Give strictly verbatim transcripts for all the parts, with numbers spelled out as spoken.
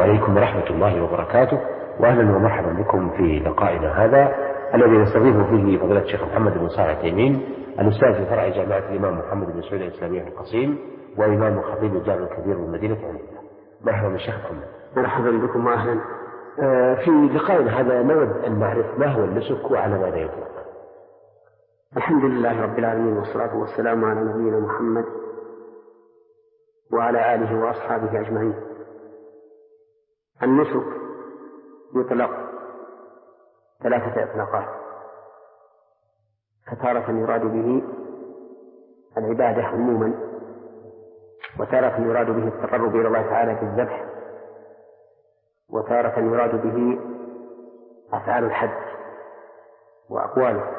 عليكم ورحمة الله وبركاته، وأهلا ومرحبا بكم في لقائنا هذا الذي نستضيف فيه فضيلة الشيخ محمد بن صالح العثيمين، الأستاذ في فرع جامعة الإمام محمد بن سعود الإسلامية في القصيم، وإمام خطيب الجامع الكبير من مدينة عنيزة. مرحبا بالشيخ محمد. مرحبا بكم وأهلا. في لقائنا هذا نود أن نعرف ما هو النسك وعلى ماذا يطلق. الحمد لله رب العالمين، والصلاة والسلام على نبينا محمد وعلى آله وأصحابه أجمعين. النسك يطلق ثلاثة إطلاقات، فتارة يراد به العبادة عموما، وتارة يراد به التقرب إلى الله تعالى بالذبح، وتارة يراد به أفعال الحج وأقواله.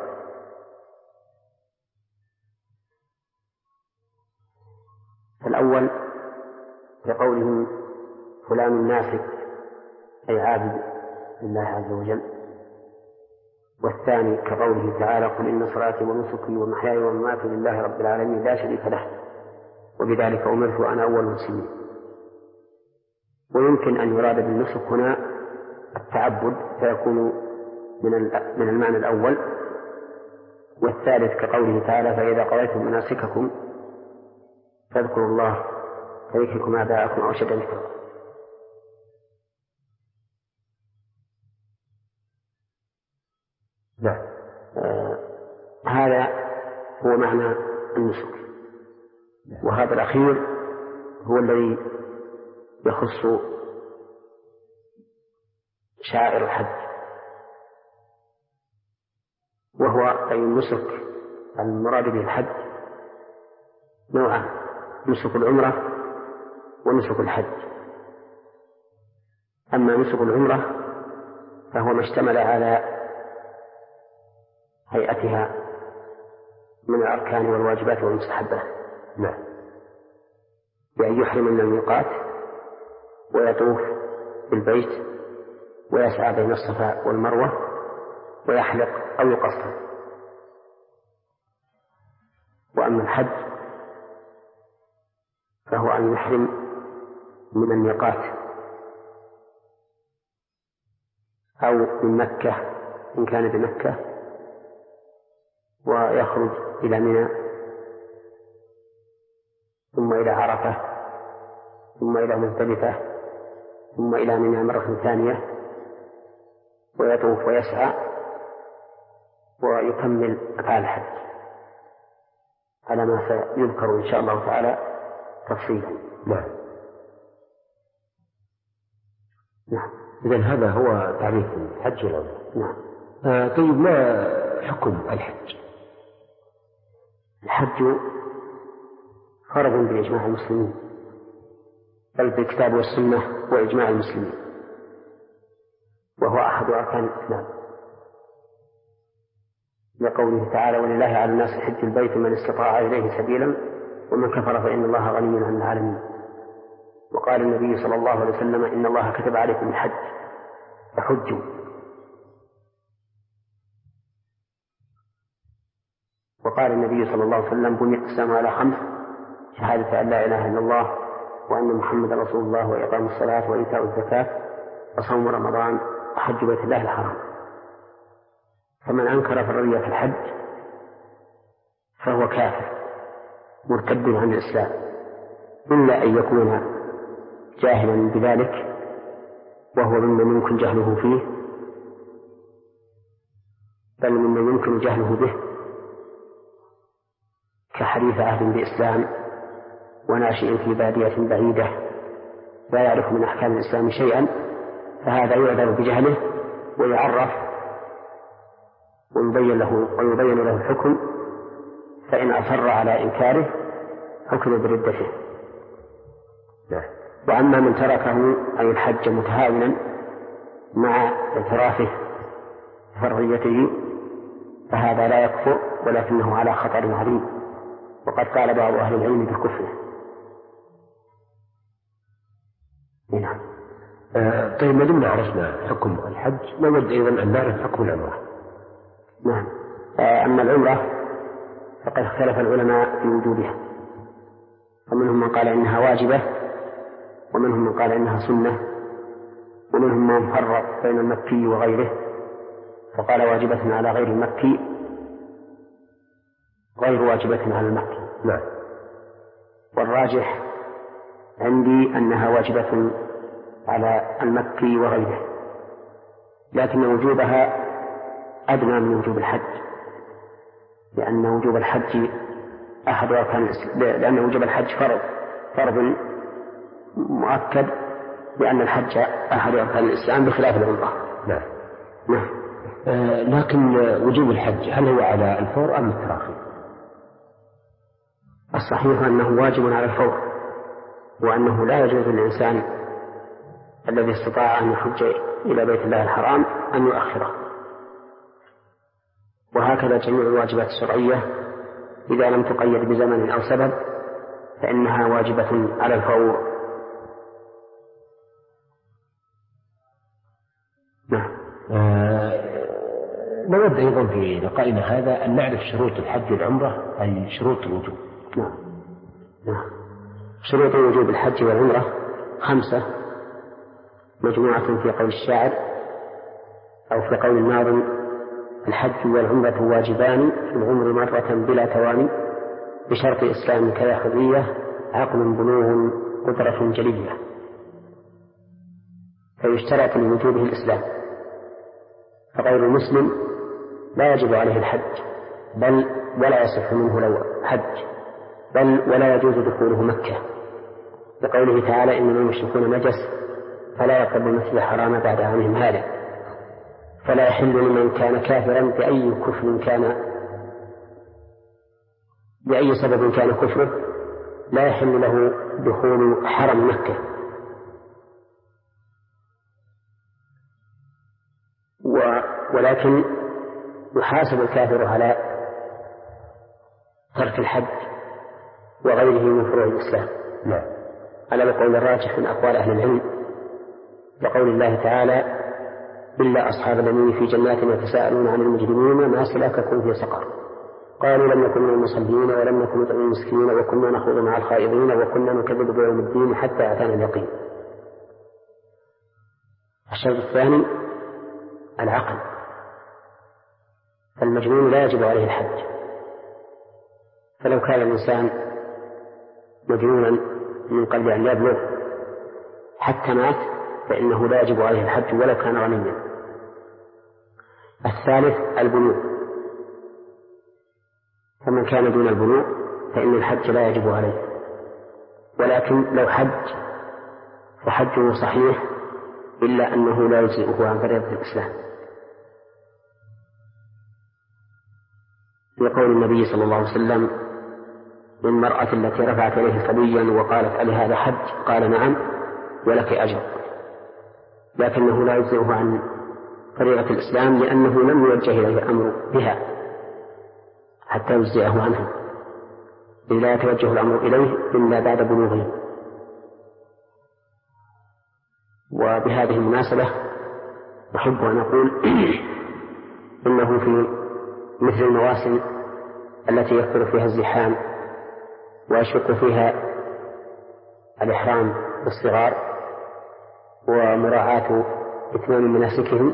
فالأول كقولهم فلان ناسك أي عابد لله عز وجل، والثاني كقوله تعالى قل إن صلاتي ونسكي ومحياي ومماتي لله رب العالمين لا شريك له وبذلك أمرت وأنا أول المسلمين. ويمكن أن يراد بالنسك هنا التعبد فيكون من من المعنى الأول، والثالث كقوله تعالى فإذا قضيتم مناسككم فاذكروا الله كذكركم آباءكم أو أشد ذكرا. نعم. آه هذا هو معنى النسك، وهذا الأخير هو الذي يخص شعائر الحج، وهو أي النسك المراد به الحج نوعان: نسك العمرة ونسك الحج. أما نسك العمرة فهو ما اشتمل على هيئتها من الأركان والواجبات والمستحبات، نعم، بأن يحرم من الميقات ويطوف بالبيت ويسعى بين الصفا والمروة ويحلق أو يقصر. وأما الحج فهو أن يحرم من الميقات أو من مكة إن كان بمكة ويخرج إلى منى ثم إلى عرفة ثم إلى مزدلفة ثم إلى منى مرة ثانية ويطوف ويسعى ويكمل أفعال الحج على ما سيذكر إن شاء الله تعالى تفصيلا. نعم. نعم. إذن هذا هو تعريف الحج والعمرة. نعم. آه طيب، ما حكم الحج؟ الحج فرض بإجماع المسلمين، بل بالكتاب والسنة وإجماع المسلمين، وهو أحد أركان الإسلام، لقوله تعالى ولله على الناس حج البيت من استطاع إليه سبيلا ومن كفر فإن الله غني عن العالمين. وقال النبي صلى الله عليه وسلم إن الله كتب عليكم الحج فحجوا. وقال النبي صلى الله عليه وسلم بني الإسلام على خمس: شهادة أن لا إله إلا الله وأن محمد رسول الله وإقام الصلاة وإيتاء الزكاة وصوم رمضان وحج بيت الله الحرام. فمن أنكر فرضية الحج فهو كافر مرتد عن الإسلام، إلا أن يكون جاهلا بذلك وهو ممن يمكن جهله فيه، بل ممن يمكن جهله به، كحديث عهد بإسلام وناشئ في بادية بعيدة لا يعرف من أحكام الإسلام شيئا، فهذا يعذر بجهله ويعرف ويبين له ويبين له الحكم، فإن أصر على إنكاره حكم بردته. وأما من تركه أي الحج متهاونا مع اعترافه بفرضيته فهذا لا يكفر، ولكنه على خطر عظيم، وقد قال بعض أهل العلم بالكفر. نعم. آه طيب، ما دمنا عرفنا حكم الحج نود أيضا أن نعرف حكم العمرة. نعم. آه أما العمرة فقد اختلف العلماء في وجوبها، فمنهم من قال إنها واجبة ومنهم من قال إنها سنة ومنهم من فرق بين المكي وغيره فقال واجبة على غير المكي غير واجبة على المكي. نعم. والراجح عندي أنها واجبة على المكي وغيره، لكن وجوبها أدنى من وجوب الحج، لأن وجوب الحج أحد أركان لأن وجوب الحج فرض فرض مؤكد، لأن الحج أحد أركان الإسلام بخلاف العمرة. نعم. نعم. آه لكن وجوب الحج هل هو على الفور أم التراخي؟ الصحيح أنه واجب على الفور، وأنه لا يجوز للإنسان الذي استطاع أن يحج إلى بيت الله الحرام أن يؤخره. وهكذا جميع الواجبات الشرعية إذا لم تقيد بزمن أو سبب فإنها واجبة على الفور. نعم. آه نود أيضا في لقائنا هذا أن نعرف شروط الحج والعمرة، أي شروط الوجوب. نعم. نعم. شروط وجوب الحج والعمرة خمسة مجموعة في قول الشاعر أو في قول الناظم: الحج والعمرة واجبان في العمر مرة بلا تواني، بشرط إسلام كلا حرية، عقل بلوغ قدرة جلية. فيشترط لوجوبه الإسلام، فغير المسلم لا يجب عليه الحج بل ولا يصح منه لو حج، بل ولا يجوز دخوله مكة، لقوله تعالى: إنما المشركون نجس فلا يقربوا المسجد الحرام بعد عامهم هذا. فلا يحل لمن كان كافرا بأي كفر كان بأي سبب كان كفره، لا يحل له دخول حرم مكة. ولكن يحاسب الكافر على ترك الحج وغيره من فروع الإسلام. نعم. على القول الراجح من أقوال أهل العلم، لقول الله تعالى: إلا أصحاب اليمين في جنات يتساءلون عن المجرمين ما سلككم في سقر، قالوا لم نكن من المصلين ولم نكن نطعم المسكين وكنا نخوض مع الخائضين وكنا نكذب بيوم الدين حتى أتانا اليقين. الشرط الثاني العقل، فالمجنون لا يجب عليه الحج، فلو كان الإنسان مجنونا من قبل أن يبلغ حتى مات فإنه لا يجب عليه الحج ولو كان غنيا. الثالث البلوغ، فمن كان دون البلوغ فإن الحج لا يجب عليه، ولكن لو حج فحجه صحيح إلا أنه لا يجزئه عن فريضة الإسلام، لقول النبي صلى الله عليه وسلم للمرأة التي رفعت إليه صبيا وقالت: ألي هذا حج؟ قال: نعم ولك أجر، لكنه لا يجزئه عن فريضة الإسلام لأنه لم يوجه إليه الأمر بها حتى يجزئه عنها، إذ لا يتوجه الأمر إليه إلا بعد بلوغه. وبهذه المناسبة أحب أن أقول إنه في مثل المواسم التي يكثر فيها الزحام ويشق فيها الإحرام بالصغار ومراعاة إتمام مناسكهم،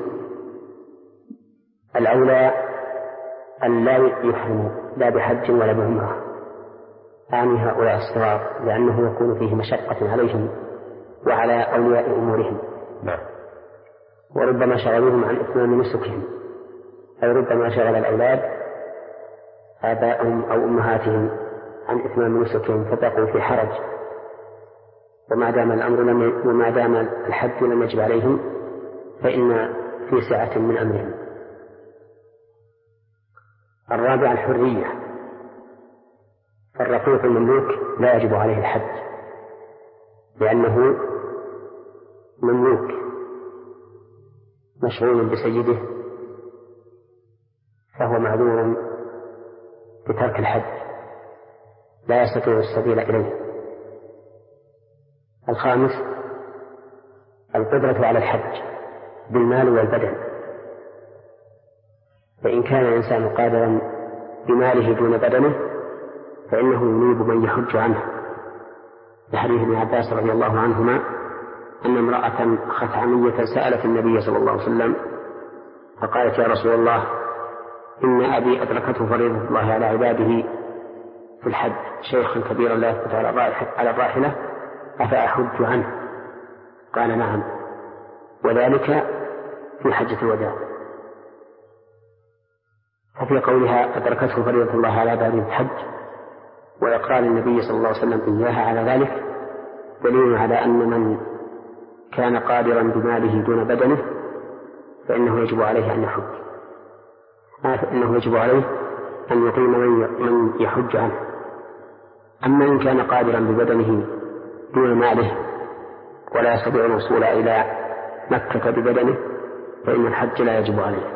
الأولى أن لا يحرموا لا بحج ولا بعمرة عن هؤلاء الصغار، لأنه يكون فيه مشقة عليهم وعلى أولياء أمورهم. نعم. وربما شغلوهم عن إتمام نسكهم، أي ربما شغل الأولاد آباءهم أو أمهاتهم عن إتمام نسكهم فبقوا في حرج، وما دام الأمر لم وما دام الحج لم يجب عليهم فإن في سعة من أمرهم. الرابع الحرية، فالرقيق المملوك لا يجب عليه الحج لأنه مملوك مشغول بسيده، فهو معذور بترك الحج لا يستطيع السبيل إليه. الخامس القدرة على الحج بالمال والبدن، فإن كان الإنسان قادرا بماله دون بدنه فإنه ينيب من يحج عنه، لحديث ابن عباس رضي الله عنهما أن امرأة خثعمية سألت النبي صلى الله عليه وسلم فقالت: يا رسول الله، إن أبي أدركته فريضة الله على عباده في الحج، شيخا كبيرا لا يثبت على الراحلة، أفأحج عنه؟ قال: نعم، وذلك في حجة الوداع. ففي قولها أدركته فريضة الله على عباده في الحج وإقرار النبي صلى الله عليه وسلم إياها على ذلك دليل على أن من كان قادرا بماله دون بدنه فإنه يجب عليه أن يحج، فإنه يجب عليه أن يقيم من يحج عنه. أما إن كان قادرا ببدنه دون ماله ولا يستطيع الوصول إلى مكة ببدنه فإن الحج لا يجب عليه.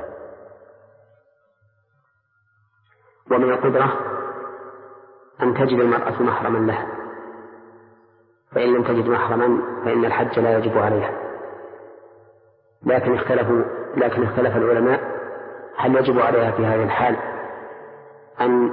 ومن القدرة أن تجد المرأة محرما لها، فإن لم تجد محرما فإن الحج لا يجب عليها. لكن اختلفوا لكن اختلف العلماء هل يجب عليها في هذه الحال أن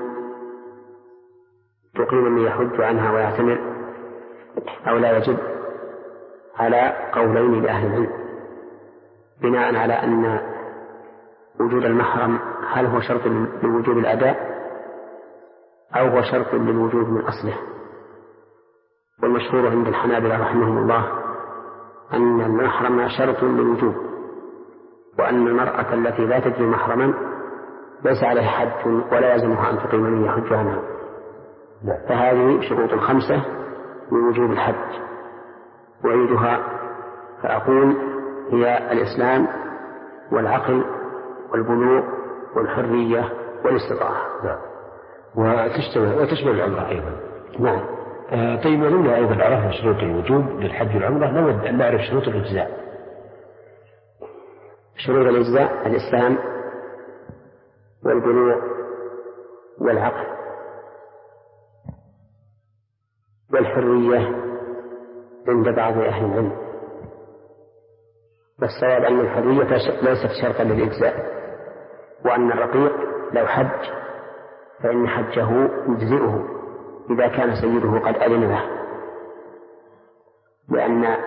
تقيم من يحج عنها ويعتمر أو لا يجب، على قولين لأهل العلم، بناء على أن وجود المحرم هل هو شرط لوجوب الأداء أو هو شرط للوجوب من أصله. والمشهور عند الحنابلة رحمهم الله أن المحرم شرط للوجوب، وأن المرأة التي لا تجد محرما ليس عليها حج ولا يلزمها أن تقيم من يحج عنها. فهذه شروط خمسة لوجوب الحج، وعيدها فأقول هي الإسلام والعقل والبلوغ والحرية والاستطاعة. نعم. وتشتمل وتشمل العمرة أيضا. نعم. آه طيب، ولنا أيضا عرفنا شروط الوجوب للحج والعمرة، نود أن نعرف شروط الإجزاء. شروط الإجزاء الإسلام والبلوغ والعقل والحرية عند بعض أهل العلم، والصواب أن الحرية ليست شرطا للإجزاء، وأن الرقيق لو حج فإن حجه يجزئه إذا كان سيده قد أذن له، لأن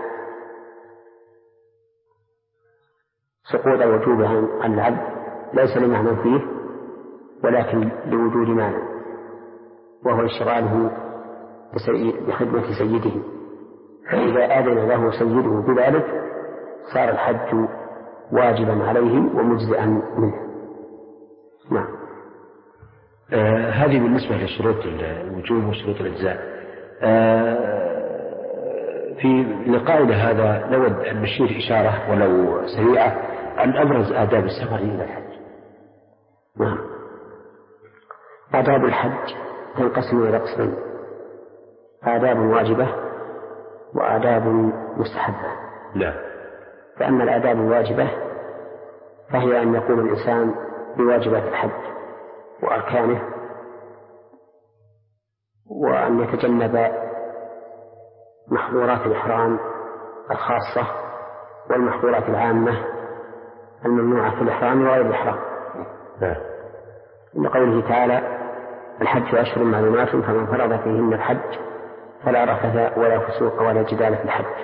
سقوط وجوب عن العبد ليس لمعنى فيه ولكن لوجود معنى، وهو اشتغاله بخدمة سيده، فإذا آذن له سيده بذلك صار الحج واجبا عليه ومجزئا منه. نعم. آه هذه بالنسبة لشروط الوجوب وشروط الإجزاء. آه في لقائنا هذا نود أن نشير إشارة ولو سريعة عن أبرز آداب السفر إلى الحج. نعم. آداب الحج تنقسم إلى قسمين: آداب واجبة وآداب مستحبة. لا. فأما الآداب الواجبة فهي أن يقوم الإنسان بواجبات الحج وأركانه، وأن يتجنب محظورات الإحرام الخاصة والمحظورات العامة الممنوعة في الإحرام وغير الإحرام. لقوله تعالى: الحج أشهر معلومات فمن فرض فيهن الحج فلا رفث ولا فسوق ولا جدال في الحج.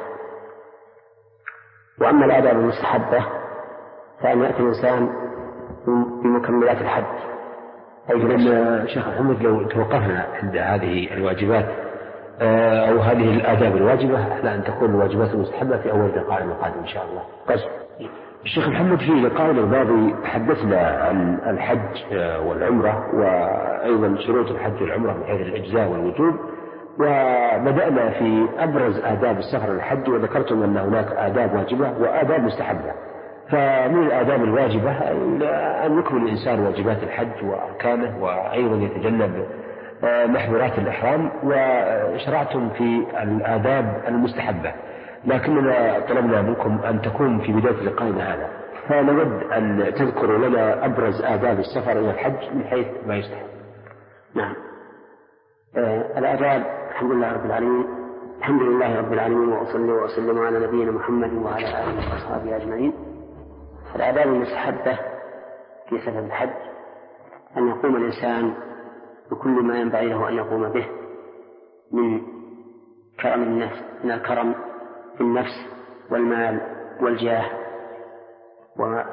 وأما الآداب المستحبة فأن يأتي الإنسان بمكملات الحج. أي لأن شيخ محمد لو توقفنا عند هذه الواجبات أو هذه الآداب الواجبة على أن تكون الواجبات المستحبة في أول لقاء القادم إن شاء الله. طيب. الشيخ محمد في لقائنا الماضي تحدثنا عن الحج والعمرة وأيضا شروط الحج والعمرة من حيث الإجزاء والوجوب، وبدأنا في أبرز آداب السفر للحج، وذكرتم أن هناك آداب واجبة وآداب مستحبة. فمن الآداب الواجبة أن يكمل الإنسان واجبات الحج وأركانه، وأيضا يتجنب محظورات الإحرام، وشرعتم في الآداب المستحبة، لكننا طلبنا منكم أن تكون في بداية لقائنا هذا، فنود أن تذكروا لنا أبرز آداب السفر إلى الحج من حيث ما يستحب. نعم. آه الآداب. الحمد لله رب العالمين الحمد لله رب العالمين وأصلي وأسلم على نبينا محمد وعلى آله وأصحابه أجمعين. الآداب المستحبة في سفر الحج أن يقوم الإنسان بكل ما ينبغي له أن يقوم به من كرم النفس، من الكرم في النفس والمال والجاه وخفة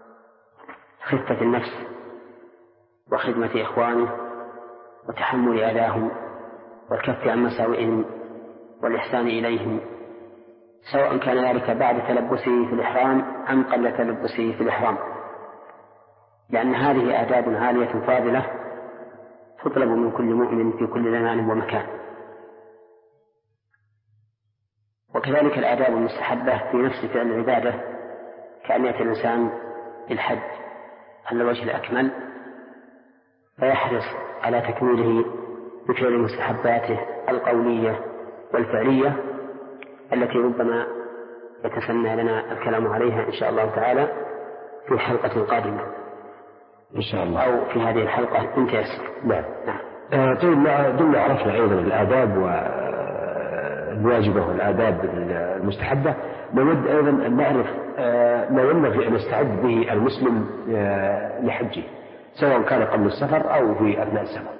النفس وخدمة إخوانه وتحمل أذاهم والكف عن مساوئهم والإحسان إليهم، سواء كان ذلك بعد تلبسه في الإحرام أم قبل تلبسه في الإحرام، لأن هذه آداب عالية فاضلة تطلب من كل مؤمن في كل زمان ومكان. وكذلك الآداب المستحبة في نفس فعل العبادة، كأن يأتي الإنسان الحج على الوجه الأكمل فيحرص على تكميله بفعل مستحباته القولية والفعلية التي ربما يتسنى لنا الكلام عليها إن شاء الله تعالى في حلقة قادمة إن شاء الله، أو في هذه الحلقة إن تيسر. نعم. نعم. آه طيب، ضمن عرفنا أيضا الآداب والواجبة والآداب المستحبة، نود أيضا أن نعرف آه ما ينبغي أن يستعد به المسلم آه لحجه، سواء كان قبل السفر أو في أثناء السفر.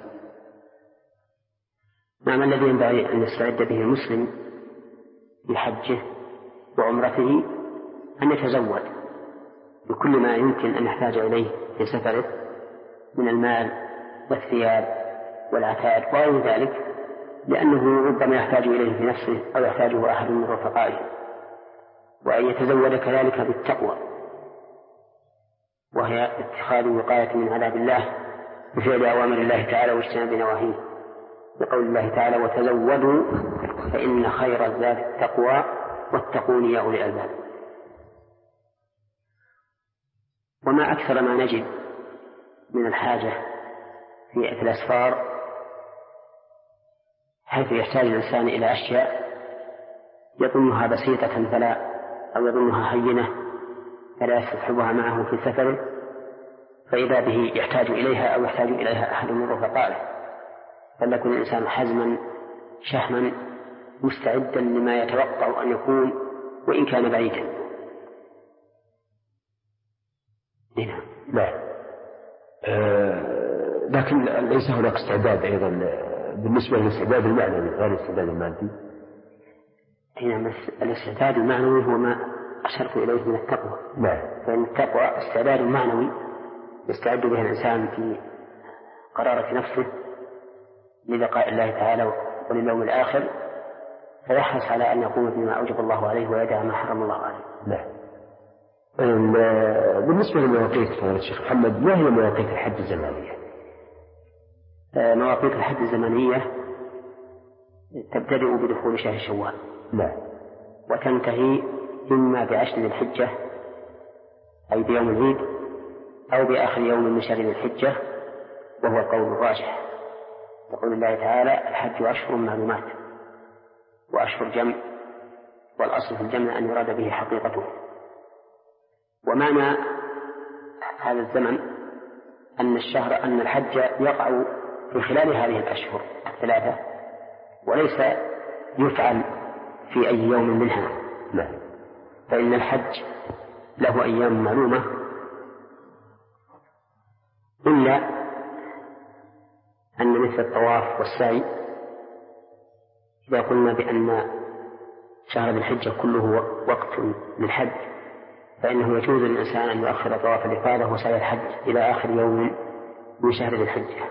نعم. الذي ينبغي أن يستعد به المسلم لحجه وعمرته أن يتزود بكل ما يمكن أن يحتاج إليه في سفره من المال والثياب والعتاد وغير ذلك، لأنه ربما يحتاج إليه في نفسه أو يحتاجه أحد من رفقائه. وأن يتزود كذلك بالتقوى، وهي اتخاذ وقاية من عذاب الله بفعل أوامر الله تعالى واجتناب نواهيه، بقول الله تعالى: وتزودوا فإن خير الزاد التقوى واتقون يا أولي الألباب. وما أكثر ما نجد من الحاجة في الأسفار، حيث يحتاج الإنسان إلى أشياء يظنها بسيطة فلا أو يظنها هينة فلا يستصحبها معه في سفره، فإذا به يحتاج إليها أو يحتاج إليها أحد من رفقائه، فليكن الإنسان حزما شحما مستعدا لما يتوقع أن يكون وإن كان بعيدا. نعم. نعم. آه لكن ليس هناك استعداد أيضا بالنسبة للاستعداد المعنوي غير الاستعداد المادي. نعم. الاستعداد المعنوي هو ما أشرت إليه من التقوى. نعم. فإن التقوى استعداد معنوي يستعد به الإنسان في قرارة نفسه للقاء الله تعالى ولليوم الآخر، فيحرص على أن يقوم بما أوجب الله عليه ويدع ما حرم الله عليه. نعم. بالنسبة لمواقيت فضيلة الشيخ محمد، ما هي مواقيت الحج الزمانية؟ مواقيت الحج الزمنية تبتدئ بدخول شهر شوال. نعم. وتنتهي إما بعشر ذي الحجة أي بيوم العيد، أو بآخر يوم من شهر ذي الحجة، وهو القول الراجح، يقول الله تعالى: الحج أشهر معلومات، وأشهر جمع، والأصل في الجمع أن يراد به حقيقته. ومعنى هذا الزمن أن الشهر أن الحج يقع في خلال هذه الأشهر الثلاثة، وليس يفعل في أي يوم منها. لا. فإن الحج له أيام معلومة، إلا أن مثل الطواف والسعي إذا قلنا بأن شهر الحجة كله وقت للحج، فإنه يجوز للإنسان أن يؤخر طواف الإفاضة وسعي الحج إلى آخر يوم من شهر الحجة،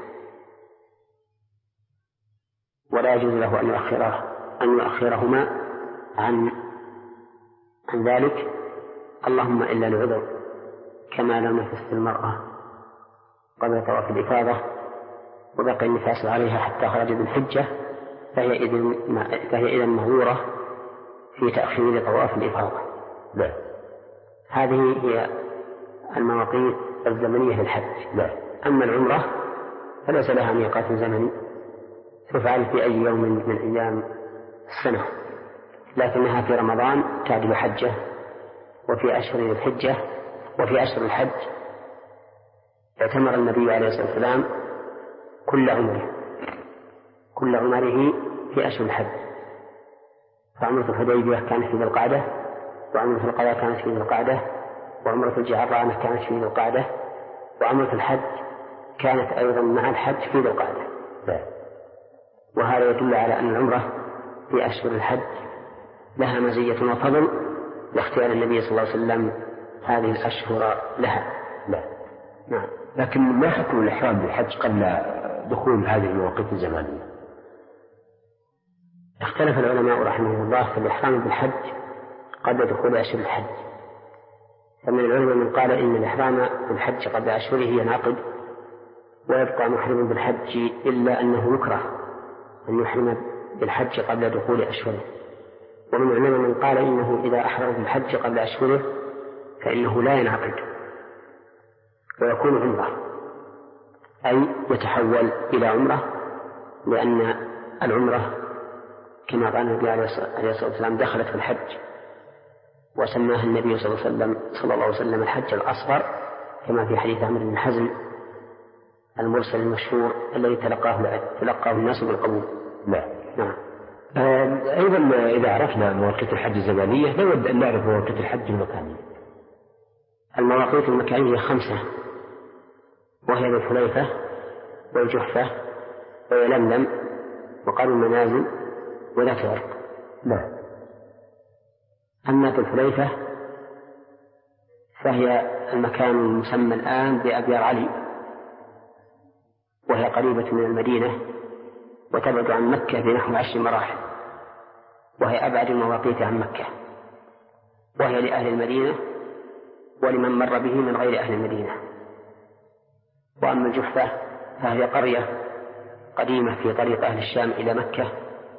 ولا يجوز له أن يؤخره أن يؤخرهما عن عن ذلك، اللهم إلا لعذر، كما لو نفست المرأة قبل طواف الإفاضة وبقي النفاس عليها حتى خرج بالحجة، فهي إذن فهي إذن معذورة في تأخير طواف الإفاضة. لا. هذه هي المواقيت الزمنية للحج. لا. أما العمرة فليس لها ميقات زمني، تفعل في أي يوم من أيام السنة، لكنها في رمضان تعدل حجة، وفي أشهر الحجة وفي أشهر الحج اعتمر النبي عليه الصلاة والسلام كل عمره كل عمره في أشهر الحج، فعمرة الحديبية كانت في ذي القعدة، وعمرة القضاء كانت في ذي القعدة، وعمرة الجعرانة كانت في ذي القعدة، وعمرة الحج كانت أيضا مع الحج في ذي القعدة. وهذا يدل على أن العمرة في أشهر الحج لها مزية وفضل لاختيار النبي صلى الله عليه وسلم هذه الأشهر لها. لا. نعم. لكن ما حكم الإحرام بالحج قبل دخول هذه المواقيت الزمانية؟ اختلف العلماء رحمه الله في الإحرام بالحج قبل دخول أشهر الحج. فمن العلماء من قال إن الإحرام بالحج قبل أشهره ينعقد ويبقى محرم بالحج، إلا أنه يكره أن يحرم بالحج قبل دخول أشهره. ومن العلماء من قال إنه إذا أحرم بالحج قبل أشهره فإنه لا ينعقد ويكون عمره، أي يتحول إلى عمره، لأن العمرة كما قال النبي عليه الصلاة والسلام دخلت في الحج، وسماها النبي صلى الله عليه وسلم صلى الله عليه وسلم الحج الأصغر، كما في حديث عمرو بن حزم المرسل المشهور الذي تلقاه تلقاه الناس بالقبول. نعم. نعم. أيضا إذا عرفنا مواقيت الحج الزمانية نود أن نعرف مواقيت الحج المكانية. المواقيت المكانية خمسة، وهي ذو الحليفة والجحفة ويلملم وقرن المنازل وذات عرق. نعم. أما ذو الحليفة فهي المكان المسمى الآن بأبيار علي، وهي قريبة من المدينة وتبعد عن مكة بنحو عشر مراحل، وهي أبعد المواقيت عن مكة، وهي لأهل المدينة ولمن مر به من غير أهل المدينة. وأما الجحفة فهي قرية قديمة في طريق أهل الشام إلى مكة،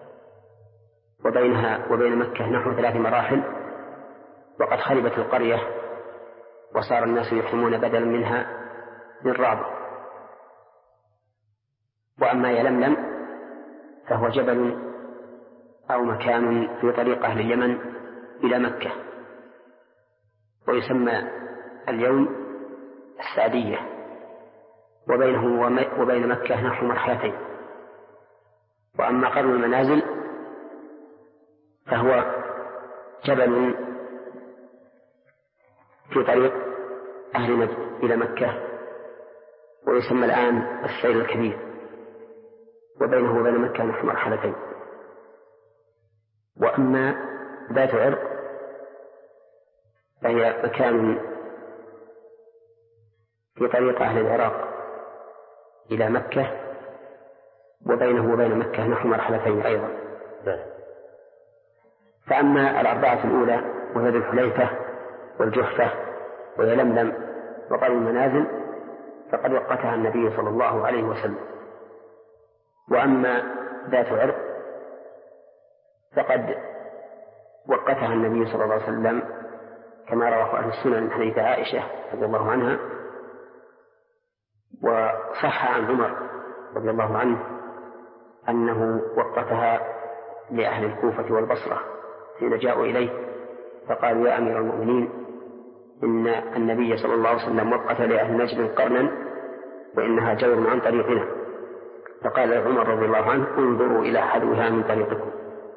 وبينها وبين مكة نحو ثلاث مراحل، وقد خربت القرية وصار الناس يحرمون بدلا منها من رعب. وأما يلملم فهو جبل أو مكان في طريق أهل اليمن إلى مكة، ويسمى اليوم السعدية، وبينه وبين مكة نحو مرحلتين. وأما قرن المنازل فهو جبل في طريق أهل نجد إلى مكة، ويسمى الآن السير الكبير، وبينه وبين مكة نحو مرحلتين. وأما ذات عرق فهي مكان في طريق أهل العراق إلى مكة، وبينه وبين مكة نحو مرحلتين أيضا. فأما الأربعة الأولى وهي ذو الحليفة والجحفة ويلملم وقرن المنازل فقد وقتها النبي صلى الله عليه وسلم. وأما ذات عرق فقد وقتها النبي صلى الله عليه وسلم كما رواه أهل السنن من حديث عائشة رضي الله عنها، وصح عن عمر رضي الله عنه أنه وقتها لأهل الكوفة والبصرة حين جاءوا إليه فقالوا يا أمير المؤمنين إن النبي صلى الله عليه وسلم وقت لأهل نجد قرنا وإنها جور عن طريقنا. فقال عمر رضي الله عنه انظروا إلى حذوها من طريقكم.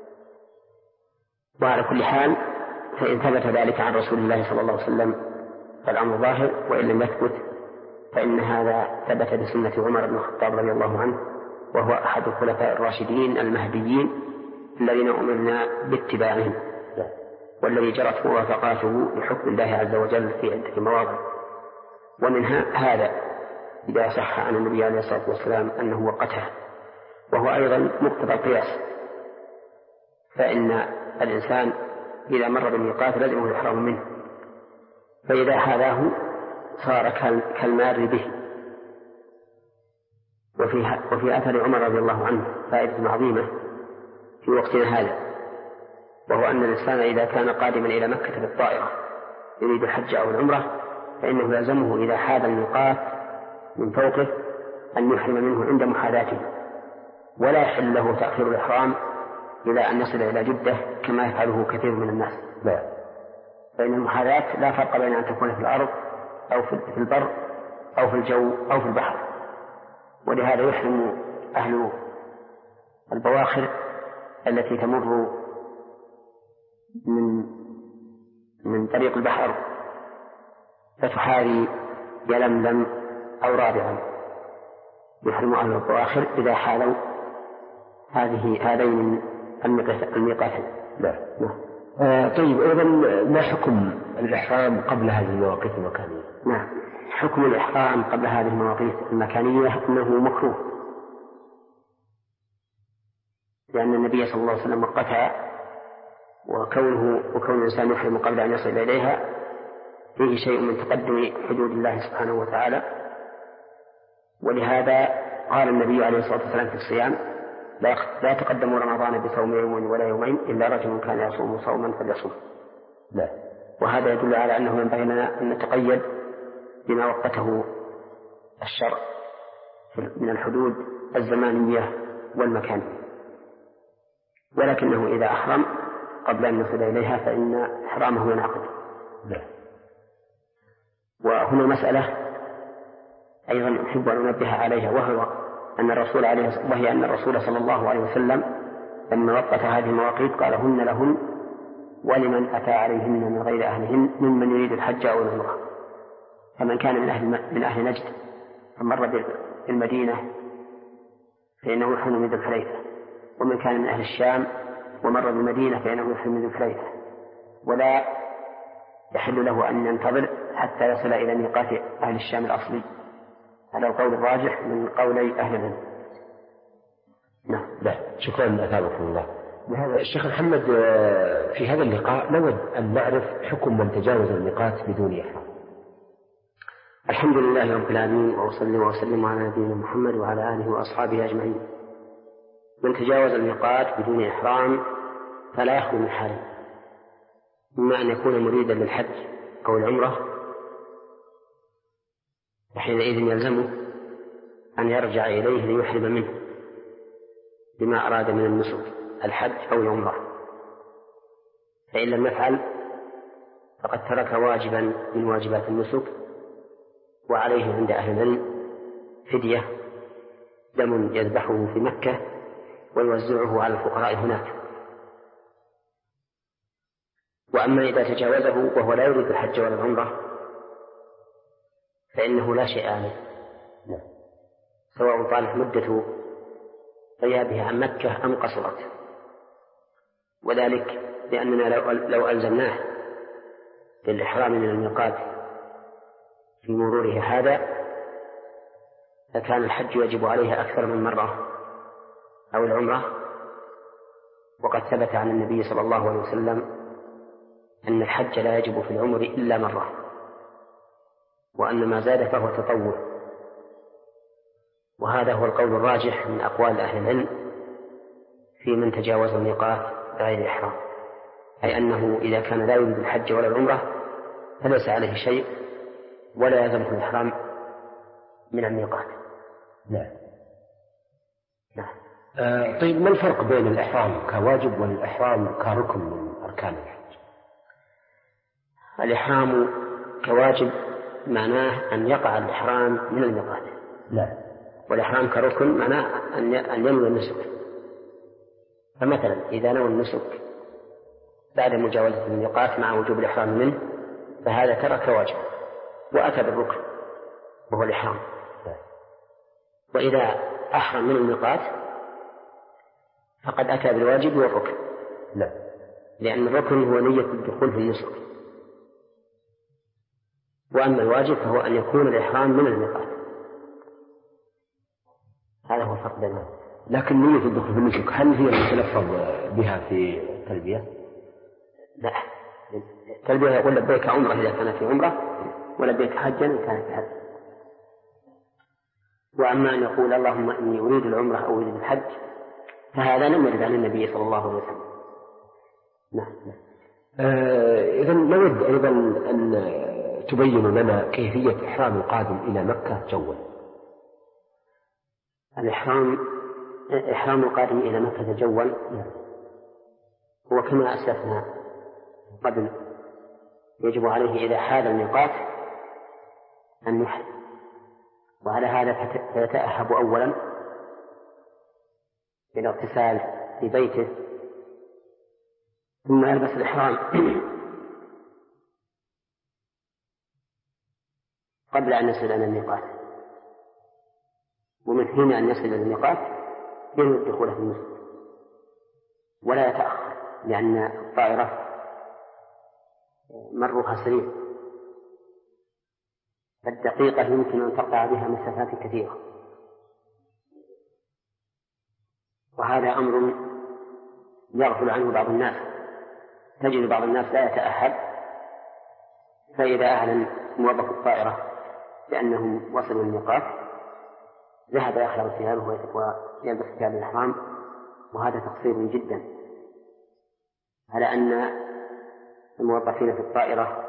وعلى كل حال فإن ثبت ذلك عن رسول الله صلى الله عليه وسلم فالأمر ظاهر، وإن لم يثبت فإن هذا ثبت بسنة عمر بن الخطاب رضي الله عنه، وهو أحد الخلفاء الراشدين المهديين الذين أمرنا باتباعهم، والذي جرت موافقاته لحكم الله عز وجل في عدة مواضع. ومنها هذا إذا صح عن النبي عليه الصلاة والسلام أنه وقتها، وهو أيضا مقتضى القياس، فإن الإنسان إذا مر بالميقات لازمه الإحرام منه، فإذا حاذاه صار كالمار به. وفي, وفي أثر عمر رضي الله عنه فائدة عظيمة في وقتنا هذا، وهو أن الإنسان إذا كان قادما إلى مكة بالطائرة يريد الحج أو العمرة فإنه يلزمه إذا حاذ الميقات من فوقه أن يحرم منه عند محاذاته، ولا يحل له تأخير الإحرام إلى أن يصل إلى جدة كما يفعله كثير من الناس. لا. فإن المحاذاة لا فرق بين أن تكون في الأرض أو في البر أو في الجو أو في البحر، ولهذا يحرم أهل البواخر التي تمر من من طريق البحر فتحاذي يلملم أو رابعا، يحرم أهل البواخر إذا حالوا هذه هذين الميقاتين. لا. آه طيب، أيضا ما حكم الإحرام قبل هذه المواقيت المكانية؟ نعم، حكم الإحرام قبل هذه المواقيت المكانية أنه مكروه، لأن النبي صلى الله عليه وسلم وقتها، وكونه وكون الإنسان يحرم قبل أن يصل إليها فيه شيء من تقدم حدود الله سبحانه وتعالى. ولهذا قال النبي عليه الصلاة والسلام في الصيام: لا تقدموا رمضان بصوم يوم ولا يومين إلا رجل كان يصوم صوما فليصوم. لا. وهذا يدل على أنه ينبغي لنا أن نتقيد بما وقته الشرع من الحدود الزمانية والمكانية، ولكنه إذا أحرم قبل أن يصل إليها فإن إحرامه ينعقد. لا. وهنا مسألة أيضا أحب أن أنبه عليها، وهو أن الرسول عليه وهي أن الرسول صلى الله عليه وسلم لما وقت هذه المواقيت قال: هن لهن ولمن أتى عليهن من غير أهلهن ممن يريد الحج أو العمرة. فمن كان من أهل, من أهل نجد فمر بالمدينة فإنه يحرم من ذي الحليفة، ومن كان من أهل الشام ومر بالمدينة فإنه يحرم من ذي الحليفة، ولا يحل له أن ينتظر حتى يصل إلى ميقات أهل الشام الأصلي على القول الراجح من قولي أهل العلم. نعم. لا، شكرا أثابكم الله. بهذا الشيخ محمد، في هذا اللقاء نود أن نعرف حكم من تجاوز الميقات بدون إحرام. الحمد لله رب العالمين، وأصلي وأسلم على نبينا محمد وعلى آله وأصحابه أجمعين. من تجاوز الميقات بدون إحرام فلا يخلو من حال: إما أن يكون مريدا للحج أو العمرة، وحينئذ يلزمه أن يرجع إليه ليحرم منه بما أراد من النسك الحج أو العمرة، فإن لم يفعل فقد ترك واجبا من واجبات النسك، وعليه عند أهل العلم فدية دم يذبحه في مكة ويوزعه على الفقراء هناك. وأما إذا تجاوزه وهو لا يريد الحج ولا العمرة فإنه لا شيء عليه، سواء طالت مدة غيابها عن مكة أم قصرت، وذلك لأننا لو ألزمناه بالإحرام من الميقات في مروره هذا فكان الحج يجب عليه أكثر من مرة أو العمرة، وقد ثبت عن النبي صلى الله عليه وسلم أن الحج لا يجب في العمر إلا مرة، وأن ما زاد فهو تطوع. وهذا هو القول الراجح من أقوال أهل العلم في من تجاوز الميقات بغير إحرام، أي أنه إذا كان لا يريد الحج ولا العمرة فليس عليه شيء ولا يلزمه الإحرام من الميقات. نعم. نعم. آه طيب، ما الفرق بين الإحرام كواجب والإحرام كركن من أركان الحج؟ الإحرام كواجب معناه أن يقع الإحرام من الميقات. لا. والإحرام كركن معناه أن ينوي النسك. فمثلا إذا نوى النسك بعد مجاوزة الميقات مع وجوب الإحرام منه فهذا ترك واجب وأتى بالركن وهو الإحرام. وإذا أحرم من الميقات فقد أتى بالواجب والركن. لا. لأن الركن هو نية الدخول في النسك، وأما الواجب فهو أن يكون الإحرام من الميقات. هذا هو الفرق بينهم. لكن نية الدخول في النسك هل هي المتلفظ بها في التلبية؟ لا، التلبية يقول لبيك عمرة إذا كانت في عمرة، ولبيك حجا إذا كانت في حج. وأما أن يقول اللهم إني أريد العمرة أو أريد الحج فهذا لم يرد عن النبي صلى الله عليه وسلم. نعم. آه إذا نود أيضا أن تبين لنا كيفية إحرام القادم إلى مكة جوا. الإحرام إحرام القادم إلى مكة جوا هو كما أسلفنا قبل، يجب عليه إذا حال الميقات أن يحرم، وعلى هذا فيتأهب أولا بالاغتسال في بيته، ثم يلبس الإحرام قبل أن يصل إلى الميقات، ومن حين أن يصل إلى الميقات ينوي الدخول في المسجد ولا يتأخر، لأن الطائرة مرها سريع، فالدقيقة يمكن أن تقطع بها مسافات كثيرة، وهذا أمر يغفل عنه بعض الناس. تجد بعض الناس لا يتأهب، فإذا أعلن موظف الطائرة بأنهم وصلوا الميقات ذهب يخلع ثيابه ويلبس ثياب الإحرام، وهذا تقصير جدا، على أن الموظفين في الطائرة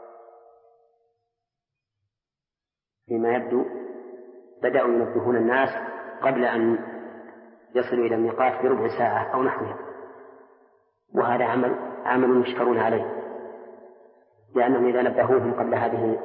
فيما يبدو بدأوا ينبهون الناس قبل أن يصلوا إلى الميقات بربع ساعة أو نحوها، وهذا عمل عمل يشكرون عليه، لأنهم إذا نبهوهم قبل هذه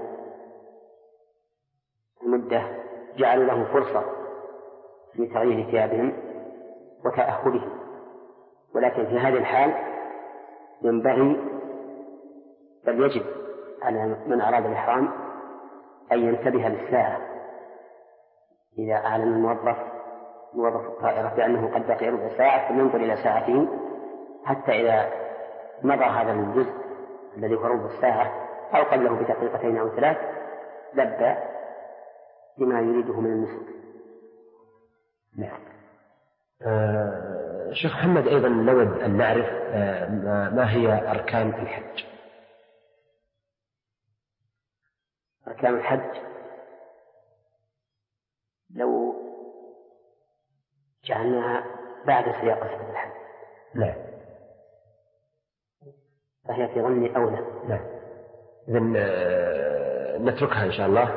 المدة جعلوا لهم فرصة في تغيير ثيابهم وتأهبهم. ولكن في هذه الحال ينبغي بل يجب على من أراد الإحرام أن ينتبه للساعة. إذا أعلن الموظف موظف الطائرة بأنه قد بقي ربع ساعة فلينظر إلى ساعته، حتى إذا مضى هذا الجزء الذي هو ربع الساعة أو قبله بدقيقتين أو ثلاث لبى بما يريده من النسك. نعم. آه شيخ محمد، أيضا نود أن نعرف آه ما هي أركان الحج. أركان الحج لو جعلناها بعد سياق صفة الحج نعم فهي في ظني أولى. نعم. إذن نتركها إن شاء الله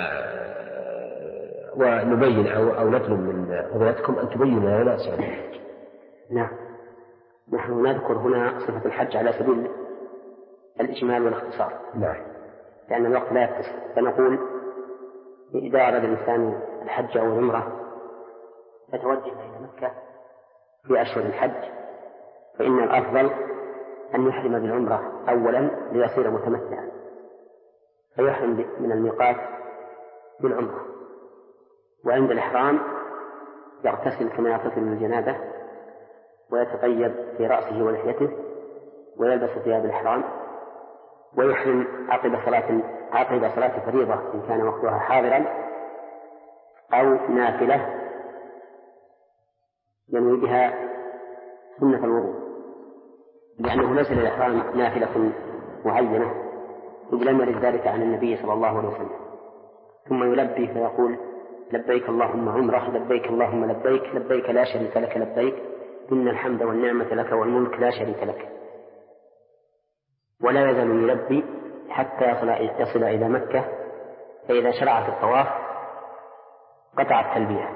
ونبين أو, أو نطلب من فضيلتكم أن تبينوا لنا صفة الحج. نعم. نحن نذكر هنا صفة الحج على سبيل الإجمال والاختصار. نعم. لأن الوقت لا يتسع، فنقول إذا أراد الإنسان الحج أو العمرة فتوجه إلى مكة في أشهر الحج، فإن الأفضل أن يحرم بالعمرة أولا ليصير متمتعا، فيحرم من الميقات بالعمرة، وعند الإحرام يغتسل كما يغتسل من الجنابة ويتطيب في رأسه ولحيته ويلبس ثياب الإحرام، ويحرم عقب صلاة عقب صلاة فريضة إن كان وقتها حاضرا أو نافلة ينوي بها سنة الوضوء، لأنه ليس للإحرام نافلة معينة إذ لم يرد ذلك عن النبي صلى الله عليه وسلم. ثم يلبي فيقول لبيك اللهم عمرة، لبيك اللهم لبيك، لبيك لا شريك لك لبيك، إن الحمد والنعمة لك والملك لا شريك لك. ولا يزال يلبي حتى يصل إلى مكة، فإذا شرع في الطواف قطع التلبية،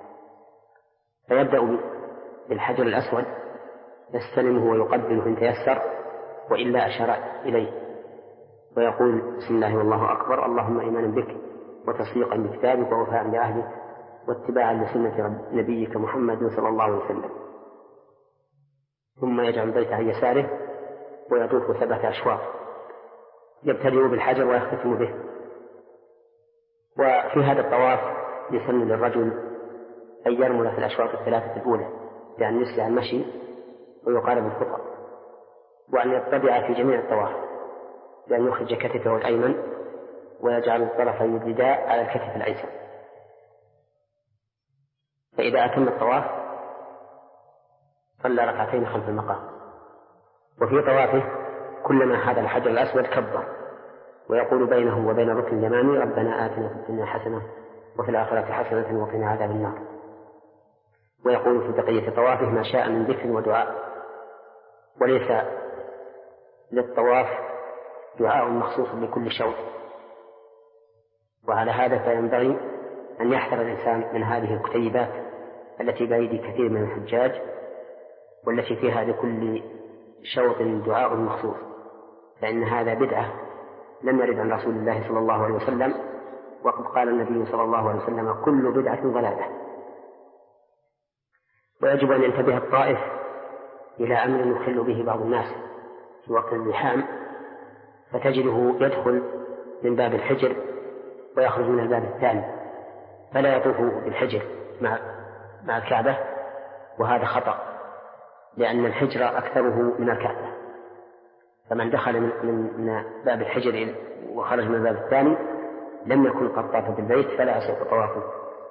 فيبدأ بالحجر الأسود يستلمه ويقبله إن تيسر، وإلا أشار إليه ويقول بسم الله والله أكبر، اللهم إيمانا بك وتصديقا بكتابك ووفاء بعهدك واتباعا لسنة نبيك محمد صلى الله عليه وسلم. ثم يجعل البيت عن يساره ويطوف سبعة أشواط، يبتدئ بالحجر ويختتم به. وفي هذا الطواف يسن للرجل أن يرمل في الأشواط الثلاثة الأولى بأن يسرع المشي ويقارب الخطى، وأن يتبع في جميع الطواف بأن يخرج كتفه الأيمن ويجعل طرفي الرداء على الكتف الأيسر. فإذا أتم الطواف صلى ركعتين خلف المقام، وفي طوافه كلما حاذا الحجر الأسود كبر ويقول بينه وبين الركن اليماني ربنا آتنا في الدنيا حسنة وفي الآخرة حسنة وقنا عذاب النار، ويقول في بقية طوافه ما شاء من ذكر ودعاء، وليس للطواف دعاء مخصوص لكل شوط. وعلى هذا فينبغي أن يحذر الإنسان من هذه الكتيبات التي بأيدي كثير من الحجاج والتي فيها لكل شوط دعاء مخصوص، فإن هذا بدعة لم يرد عن رسول الله صلى الله عليه وسلم، وقد قال النبي صلى الله عليه وسلم كل بدعة ضلالة. ويجب أن ينتبه الطائف إلى أمر يخل به بعض الناس في وقت الزحام، فتجده يدخل من باب الحجر ويخرج من الباب الثاني، فلا يطوف بالحجر مع مع الكعبة، وهذا خطأ، لأن الحجر أكثره من الكعبة، فمن دخل من باب الحجر وخرج من الباب الثاني لم يكن قد طاف بالبيت فلا يصح طوافه.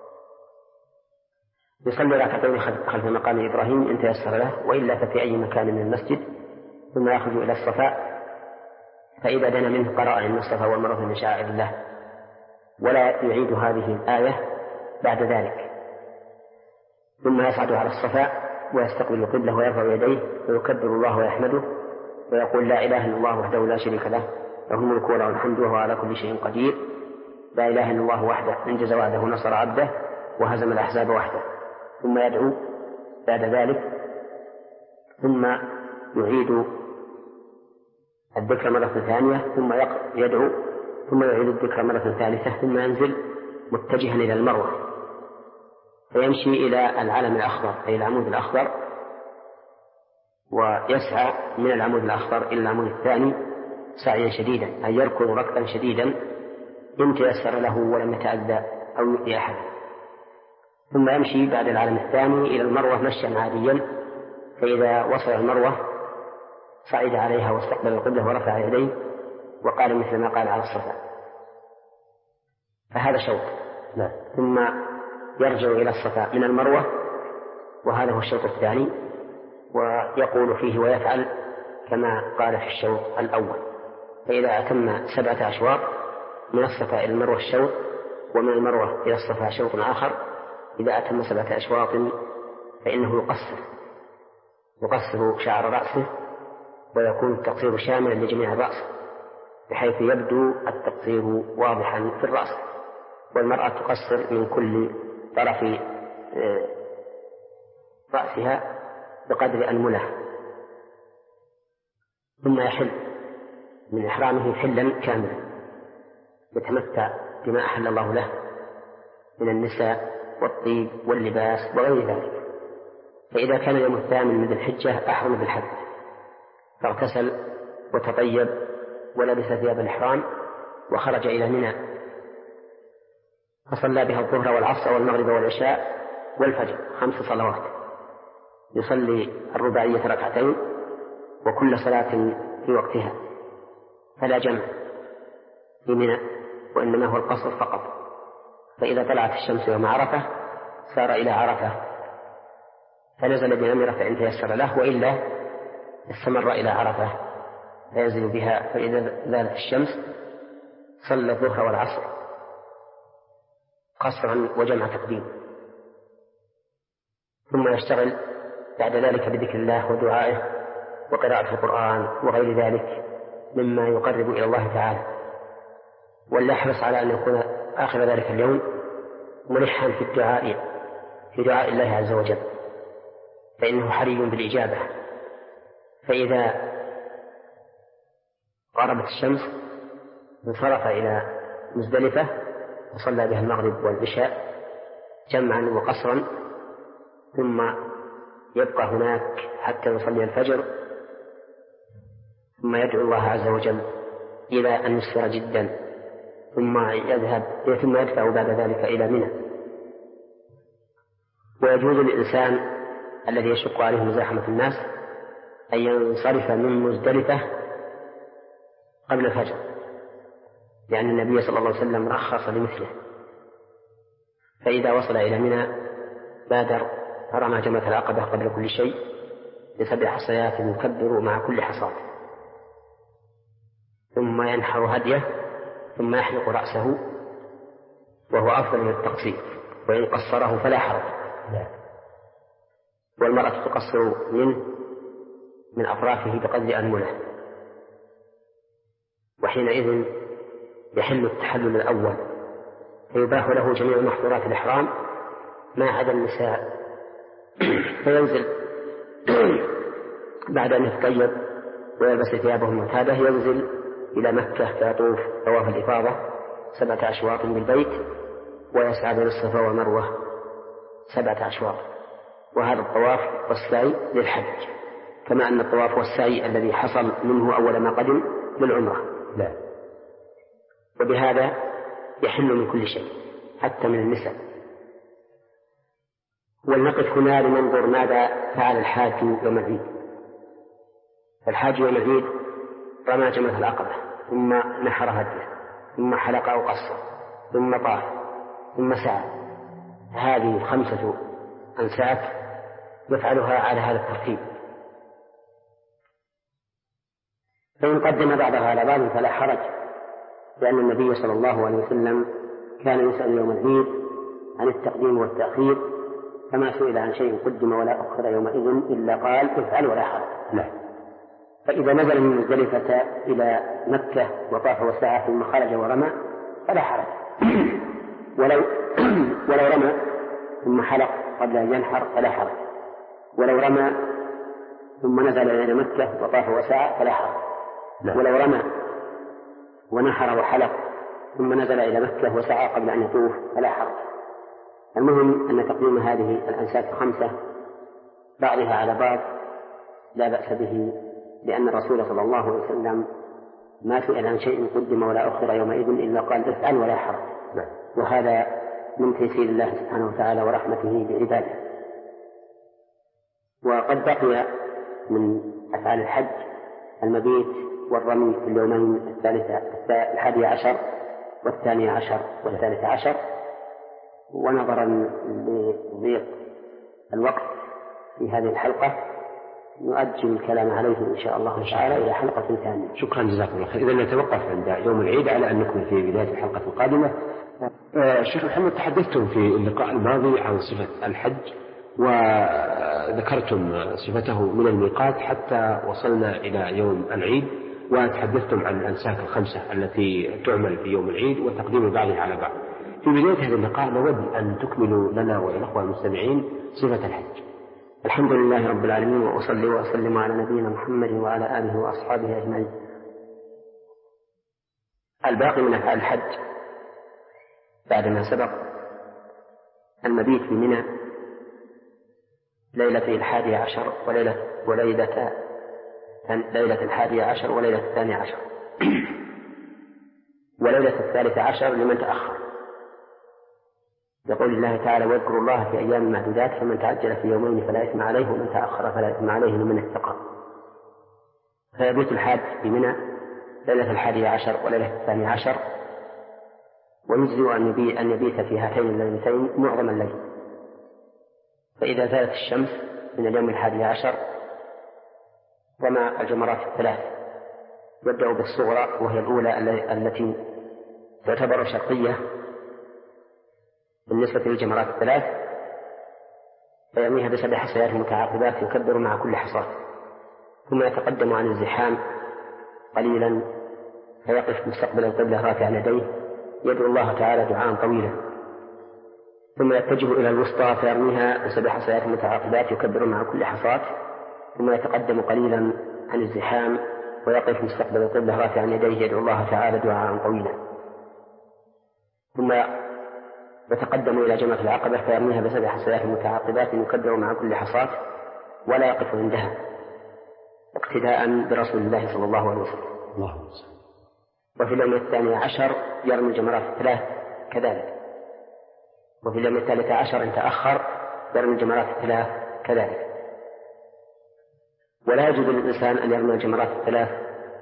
يصلي ركعتين خلف مقام إبراهيم إن تيسر له، وإلا ففي أي مكان من المسجد، ثم يخرج إلى الصفاء، فإذا دنا منه قرأ إن الصفا والمروة من شعائر الله، ولا يعيد هذه الآية بعد ذلك. ثم يصعد على الصفا ويستقبل القبلة ويرفع يديه ويكبر الله ويحمده ويقول لا إله إلا الله وحده لا شريك له له الملك وله الحمد وهو على كل شيء قدير، لا إله إلا الله وحده أنجز وعده نصر عبده وهزم الأحزاب وحده. ثم يدعو بعد ذلك، ثم يعيد الذكر مرة ثانية، ثم يدعو، ثم يعيد الذكر مرة ثالثة، ثم ينزل متجها إلى المروة فيمشي إلى العلم الأخضر أي العمود الأخضر، ويسعى من العمود الأخضر إلى العمود الثاني سعيا شديدا، أي يركض ركضا شديدا إن تيسر له ولم يتأذى أو يؤذي أحد. ثم يمشي بعد العلم الثاني إلى المروة مشيا عاديا، فإذا وصل المروة صعد عليها واستقبل القبلة ورفع يديه وقال مثل ما قال على الصفا. فهذا شوط. لا. ثم يرجع إلى الصفا من المروة، وهذا هو الشوط الثاني، ويقول فيه ويفعل كما قال في الشوط الأول. فإذا أتم سبعة أشواط من الصفا إلى المروة الشوط، ومن المروة إلى الصفا شوط آخر، إذا أتم سبعة أشواط فإنه يقصر يقصر شعر رأسه، ويكون التقصير شاملا لجميع الرأس بحيث يبدو التقصير واضحا في الرأس، والمرأة تقصر من كل طرف رأسها بقدر أنملة. ثم يحل من إحرامه حلا كاملا يتمتع بما أحل الله له من النساء والطيب واللباس وغير ذلك. فإذا كان يوم الثامن من ذي الحجة أحرم بالحج، فاغتسل وتطيب ولبس ثياب الإحرام وخرج إلى منى، فصلى بها الظهر والعصر والمغرب والعشاء والفجر خمس صلوات، يصلي الرباعية ركعتين وكل صلاة في وقتها، فلا جمع في منى وإنما هو القصر فقط. فإذا طلعت الشمس يوم عرفة سار إلى عرفة فنزل بنمرة فإن تيسر له، وإلا استمر إلى عرفة فينزل بها. فإذا زالت الشمس صلى الظهر والعصر قصرا وجمع تقديم، ثم يشتغل بعد ذلك بذكر الله ودعائه وقراءة القرآن وغير ذلك مما يقرب إلى الله تعالى، وليحرص على أن يكون آخر ذلك اليوم ملحا في الدعاء في دعاء الله عز وجل، فإنه حري بالإجابة. فإذا غربت الشمس انصرف إلى مزدلفة وصلى بها المغرب والعشاء جمعا وقصرا، ثم يبقى هناك حتى يصلي الفجر، ثم يدعو الله عز وجل إلى أن يسفر جدا، ثم يذهب ثم يدفع بعد ذلك إلى منى. ويجوز للإنسان الذي يشق عليه مزاحمة الناس أن ينصرف من مزدلفة قبل الفجر، لأن النبي صلى الله عليه وسلم رخص لمثله. فإذا وصل إلى منى بادر فرمى جمرة العقبة قبل كل شيء بسبع حصيات يكبر مع كل حصاة، ثم ينحر هديه، ثم يحلق رأسه وهو أفضل من التقصير، وإن قصره فلا حرج. والمرأة تقصر منه من أطرافه بقدر أنمله، وحينئذ يحل التحلل الأول، فيباح له جميع محظورات الإحرام ما عدا النساء. فينزل بعد أن يتطيب ويلبس ثيابه المعتادة ينزل إلى مكة فيطوف طواف الإفاضة سبعة أشواط بالبيت، ويسعى بين الصفا والمروة سبعة أشواط. وهذا الطواف والسعي للحج، كما أن الطواف والسعي الذي حصل منه أول ما قدم للعمرة. لا. وبهذا يحل من كل شيء حتى من النساء. ولنقف هنا لننظر ماذا فعل الحاج يوم العيد. الحاج يوم العيد رمى جمرة العقبة ثم نحر هديه ثم حلق أو قصر ثم طاف ثم سعى، هذه خمسة أنساك يفعلها على هذا الترتيب. فإن قدم بعضها على بعض فلا حرج، لأن النبي صلى الله عليه وسلم كان يسأل يوم العيد عن التقديم والتأخير، فما سئل عن شيء قدم ولا أخر يومئذ إلا قال افعل ولا حرج. لا. فإذا نزل من مزدلفة إلى مكة وطاف وسعى ثم خرج ورمى فلا حرج، ولو ولو رمى ثم حلق قبل أن ينحر فلا حرج، ولو رمى ثم نزل إلى مكة وطاف وسعى فلا حرج، ولو رمى ونحر وحلق ثم نزل إلى مكة وسعى قبل أن يطوف فلا حرج. المهم أن تقديم هذه الأنساك الخمسة بعضها على بعض لا بأس به، لأن الرسول صلى الله عليه وسلم ما سئل عن شيء قدم ولا أخر يومئذ إلا قال افعل ولا حرج، وهذا من تيسير الله سبحانه وتعالى ورحمته بعباده. وقد بقي من أفعال الحج المبيت والرمي في اليومين الثالثة الحادي عشر والثاني عشر والثالث عشر، ونظرا لضيق الوقت في هذه الحلقة نؤجل الكلام عليه إن شاء الله تعالى إلى حلقة ثانية. شكرا جزاكم الله خير. إذا نتوقف عند يوم العيد على أن نكون في بداية الحلقة القادمة. آه الشيخ محمد، تحدثتم في اللقاء الماضي عن صفة الحج وذكرتم صفته من الميقات حتى وصلنا إلى يوم العيد، وتحدثتم عن الأنساك الخمسة التي تعمل في يوم العيد وتقديم بعضها على بعض. في بداية هذا اللقاء نود أن تكملوا لنا وللأخوة المستمعين صفة الحج. الحمد لله رب العالمين، وأصلي وأسلم على نبينا محمد وعلى آله وأصحابه أجمعين. الباقي من أفعال الحج بعدما سبق المبيت في منى ليلة الحادي عشر وليلة وليلة ليلة الحادي عشر وليلة الثاني عشر وليلة الثالث عشر لمن تأخر، يقول الله تعالى واذكروا الله في أيام معدودات فمن تعجل في يومين فلا إثم عليه ومن تأخر فلا إثم عليه لمن اتقى. فيبيت الحاج بمنى ليلة الحادي عشر وليلة الثاني عشر، ويجزئ أن يبيت في هاتين الليلتين معظم الليل. فإذا زالت الشمس من اليوم الحادي عشر رمى الجمرات الثلاث، يبدأ بالصغرى وهي الأولى التي تعتبر شرطية بالنسبة للجمرات الثلاث، فيرميها بسبع حصيات متعاقبات يكبر مع كل حصاة، ثم يتقدم عن الزحام قليلا فيقف مستقبل القبلة رافعا يديه يدعو الله تعالى دعاء طويلا، ثم يتجه إلى الوسطى فيرميها بسبع حصيات متعاقبات يكبر مع كل حصاة، ثم يتقدم قليلا عن الزحام ويقف مستقبل القبلة رافعا يديه يدعو الله تعالى دعاء طويلا، ثم يتقدم إلى جمرة العقبة فيرميها بسبع حصيات متعاقبات يكبر مع كل حصاة ولا يقف عندها اقتداء برسول الله صلى الله عليه وسلم. الله. وفي اليوم الثاني عشر يرمي الجمرات الثلاث كذلك، وفي اليوم الثالث عشر إن تأخر يرمي الجمرات الثلاث كذلك. ولا يجوز للإنسان أن يرمي الجمرات الثلاث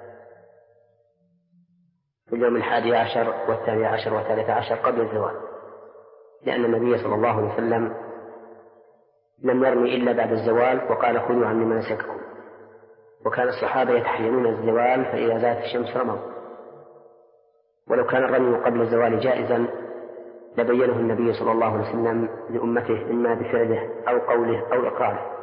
في اليوم الحادي عشر والثاني عشر والثالث عشر قبل الزوال، لأن النبي صلى الله عليه وسلم لم يرمي إلا بعد الزوال وقال خذوا عني مناسككم، وكان الصحابة يتحينون الزوال فإذا زالت الشمس رموا. ولو كان الرمي قبل الزوال جائزا لبينه النبي صلى الله عليه وسلم لأمته إما بفعله أو قوله أو إقراله.